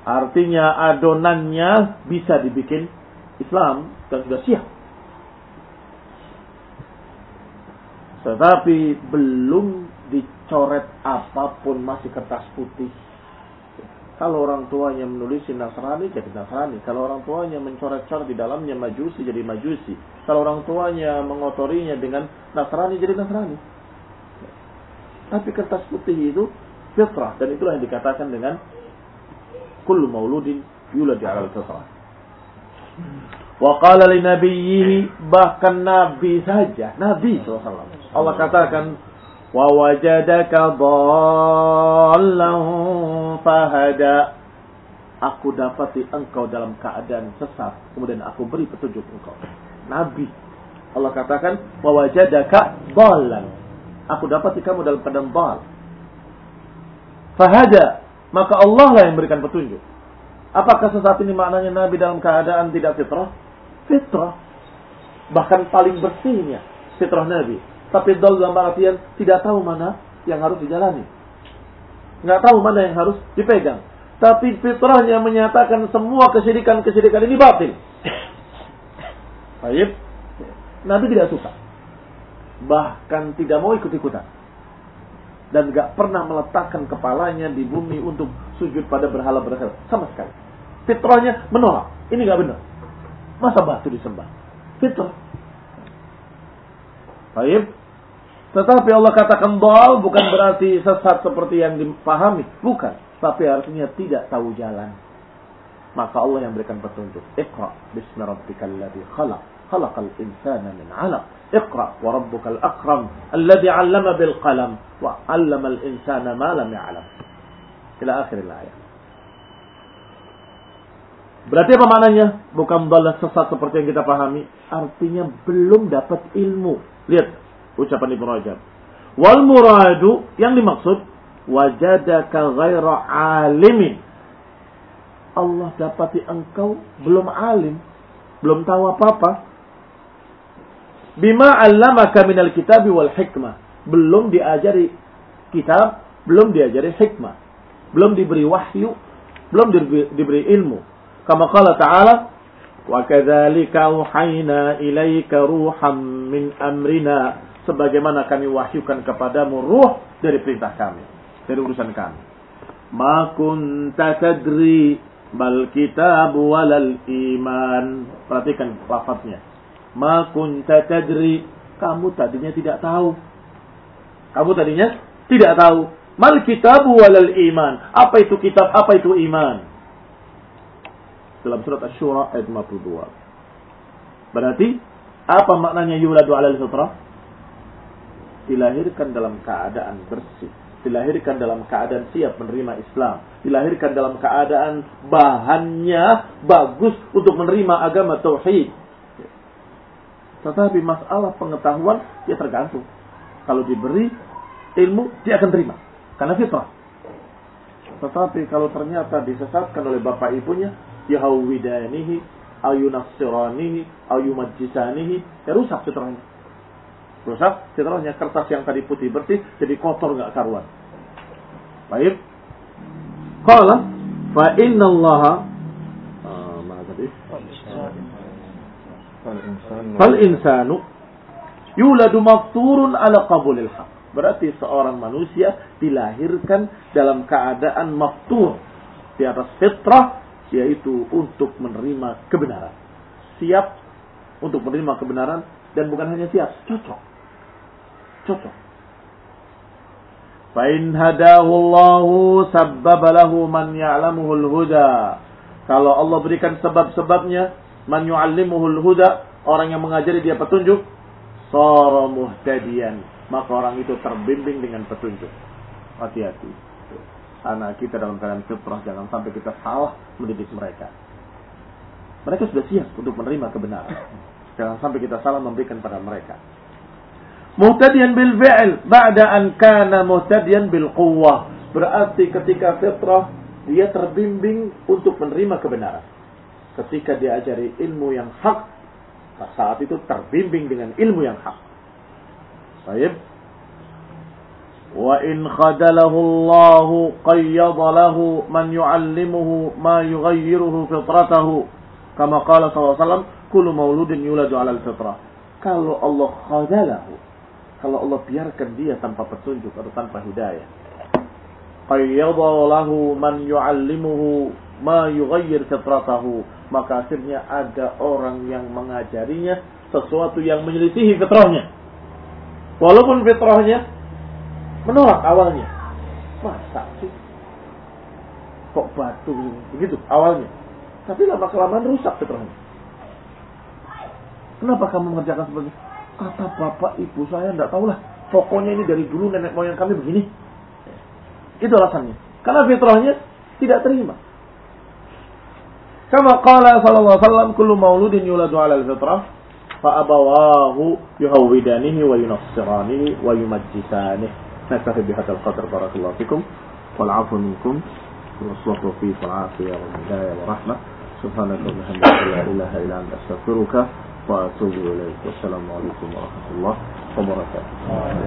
Artinya adonannya bisa dibikin Islam dan sudah siap. Tetapi belum dicoret apapun, masih kertas putih. Kalau orang tuanya menulis Nasrani, jadi Nasrani. Kalau orang tuanya mencoret-coret di dalamnya Majusi, jadi Majusi. Kalau orang tuanya mengotorinya dengan Nasrani, jadi Nasrani. Tapi kertas putih itu fitrah, dan itulah yang dikatakan dengan kullu mauludin yuladu 'alal fitrah. Wa qala li nabiyhi, bahkan nabi saja, Nabi sallallahu alaihi wasallam. Allah katakan, wa wajadaka dhallan fahada. Aku dapati engkau dalam keadaan sesat, kemudian aku beri petunjuk engkau. Nabi. Allah katakan, wa wajadaka dhallan. Aku dapati kamu dalam keadaan dhal. Fahada, maka Allah lah yang berikan petunjuk. Apakah sesat ini maknanya Nabi dalam keadaan tidak fitrah? Fitrah. Bahkan paling bersihnya fitrah Nabi. Tapi dhal dalam artian tidak tahu mana yang harus dijalani. Nggak tahu mana yang harus dipegang. Tapi fitrahnya menyatakan semua kesyirikan-kesyirikan ini batil. Baik. Nabi tidak suka. Bahkan tidak mau ikut-ikutan. Dan nggak pernah meletakkan kepalanya di bumi untuk sujud pada berhala-berhala. Sama sekali. Fitrahnya menolak. Ini nggak benar. Masa batu disembah? Fitrah. Baik. Tetapi Allah katakan dhal bukan berarti sesat seperti yang dipahami. Bukan. Tapi artinya tidak tahu jalan. Maka Allah yang berikan petunjuk. Iqra bismi rabbikal ladzi khalaq. Khalaqal insana min 'alaq. Iqra wa rabbukal akram. Alladzi 'allama bil qalam. Wa 'allamal insana ma lam ya'lam. Ila akhir ayat. Berarti apa maknanya? Bukan dhal sesat seperti yang kita pahami. Artinya belum dapat ilmu. Lihat ucapan Ibnu Rajab. Wal muradu, yang dimaksud, wajadaka ghaira alimin. Allah dapati engkau belum alim, belum tahu apa-apa. Bima 'allamaka minal kitabi wal hikmah. Belum diajari kitab, belum diajari hikmah. Belum diberi wahyu, belum diberi, diberi ilmu. Kama qala ta'ala, wa kadzalika auhayna ilaika ruham min amrina. Sebagaimana kami wahyukan kepadamu ruh dari perintah kami, dari urusan kami. Ma kunta tadri bal kitab walal iman. Perhatikan lafaznya. Ma kunta tadri, kamu tadinya tidak tahu. Kamu tadinya tidak tahu. Mal kitab walal iman. Apa itu kitab, apa itu iman? Dalam surat Asy-Syura ayat lima puluh dua. Berarti apa maknanya yuladu 'alal fitrah? Dilahirkan dalam keadaan bersih, dilahirkan dalam keadaan siap menerima Islam, dilahirkan dalam keadaan bahannya bagus untuk menerima agama tauhid. Tetapi masalah pengetahuan dia tergantung. Kalau diberi ilmu dia akan terima karena fitrah. Tetapi kalau ternyata disesatkan oleh bapak ibunya, yahwidanihi ayunassiranihi ayumajjisanihi, ya rusak fitrahnya. Rusak fitrahnya. Kertas yang tadi putih bersih jadi kotor enggak karuan. Baik. Qala fa innallaha uh, mana tadi? Fal insanu yuladu mafturun ala qabulil haq. Berarti seorang manusia dilahirkan dalam keadaan maftur, di atas fitrah, yaitu untuk menerima kebenaran. Siap untuk menerima kebenaran, dan bukan hanya siap, cocok. Cocok. Fa in hadahu Allahu sabbaba lahu man ya'lamuhul huda. Kalau Allah berikan sebab-sebabnya, man yu'allimuhul huda, orang yang mengajari dia petunjuk, sara muhtadiyan, maka orang itu terbimbing dengan petunjuk. Hati-hati. Anak kita dalam keadaan fitrah, jangan sampai kita salah mendidik mereka. Mereka sudah siap untuk menerima kebenaran. Jangan sampai kita salah memberikan pada mereka. Muhtadiyan bil fi'l ba'da an kana muhtadiyan bil quwwah. Berarti ketika fitrah dia terbimbing untuk menerima kebenaran. Ketika diajari ilmu yang hak, saat itu terbimbing dengan ilmu yang hak. Baik. Wa in khadalahu Allah qayyada lahu man yu'allimuhu ma yughayyiruhu fitratahu. Kama qala sallallahu alaihi wasallam, kullu mauludin yuladu 'ala al-fitrah. Kalau Allah khadalahu, kalau Allah biarkan dia tanpa petunjuk atau tanpa hidayah, qayyada lahu man yu'allimuhu ma yughayyir fitratahu, maka akhirnya ada orang yang mengajarinya sesuatu yang menyelisihi fitrahnya. Walaupun fitrahnya menolak awalnya. Masa sih? Kok batu begitu awalnya? Tapi lama-kelamaan rusak fitrahnya. Kenapa kamu mengerjakan seperti itu? Kata bapak ibu saya tidak tahulah. Pokoknya ini dari dulu nenek moyang kami begini. Itu alasannya. Karena fitrahnya tidak terima. Kama qala sallallahu alaihi wasallam, kullu mauludin yuladu 'ala al-fitrah fa abawahu yuhawwidanihi wa yunassiranihi wa yumajjisanihi. نكتفي بهذا القدر. بارك الله فيكم والعفو منكم والصبر فيه والعافية والهداية والرحمة. سبحانك وبحمدك لا إله إلا أنت أستغفرك وأتوب إليك. والسلام عليكم ورحمة الله وبركاته.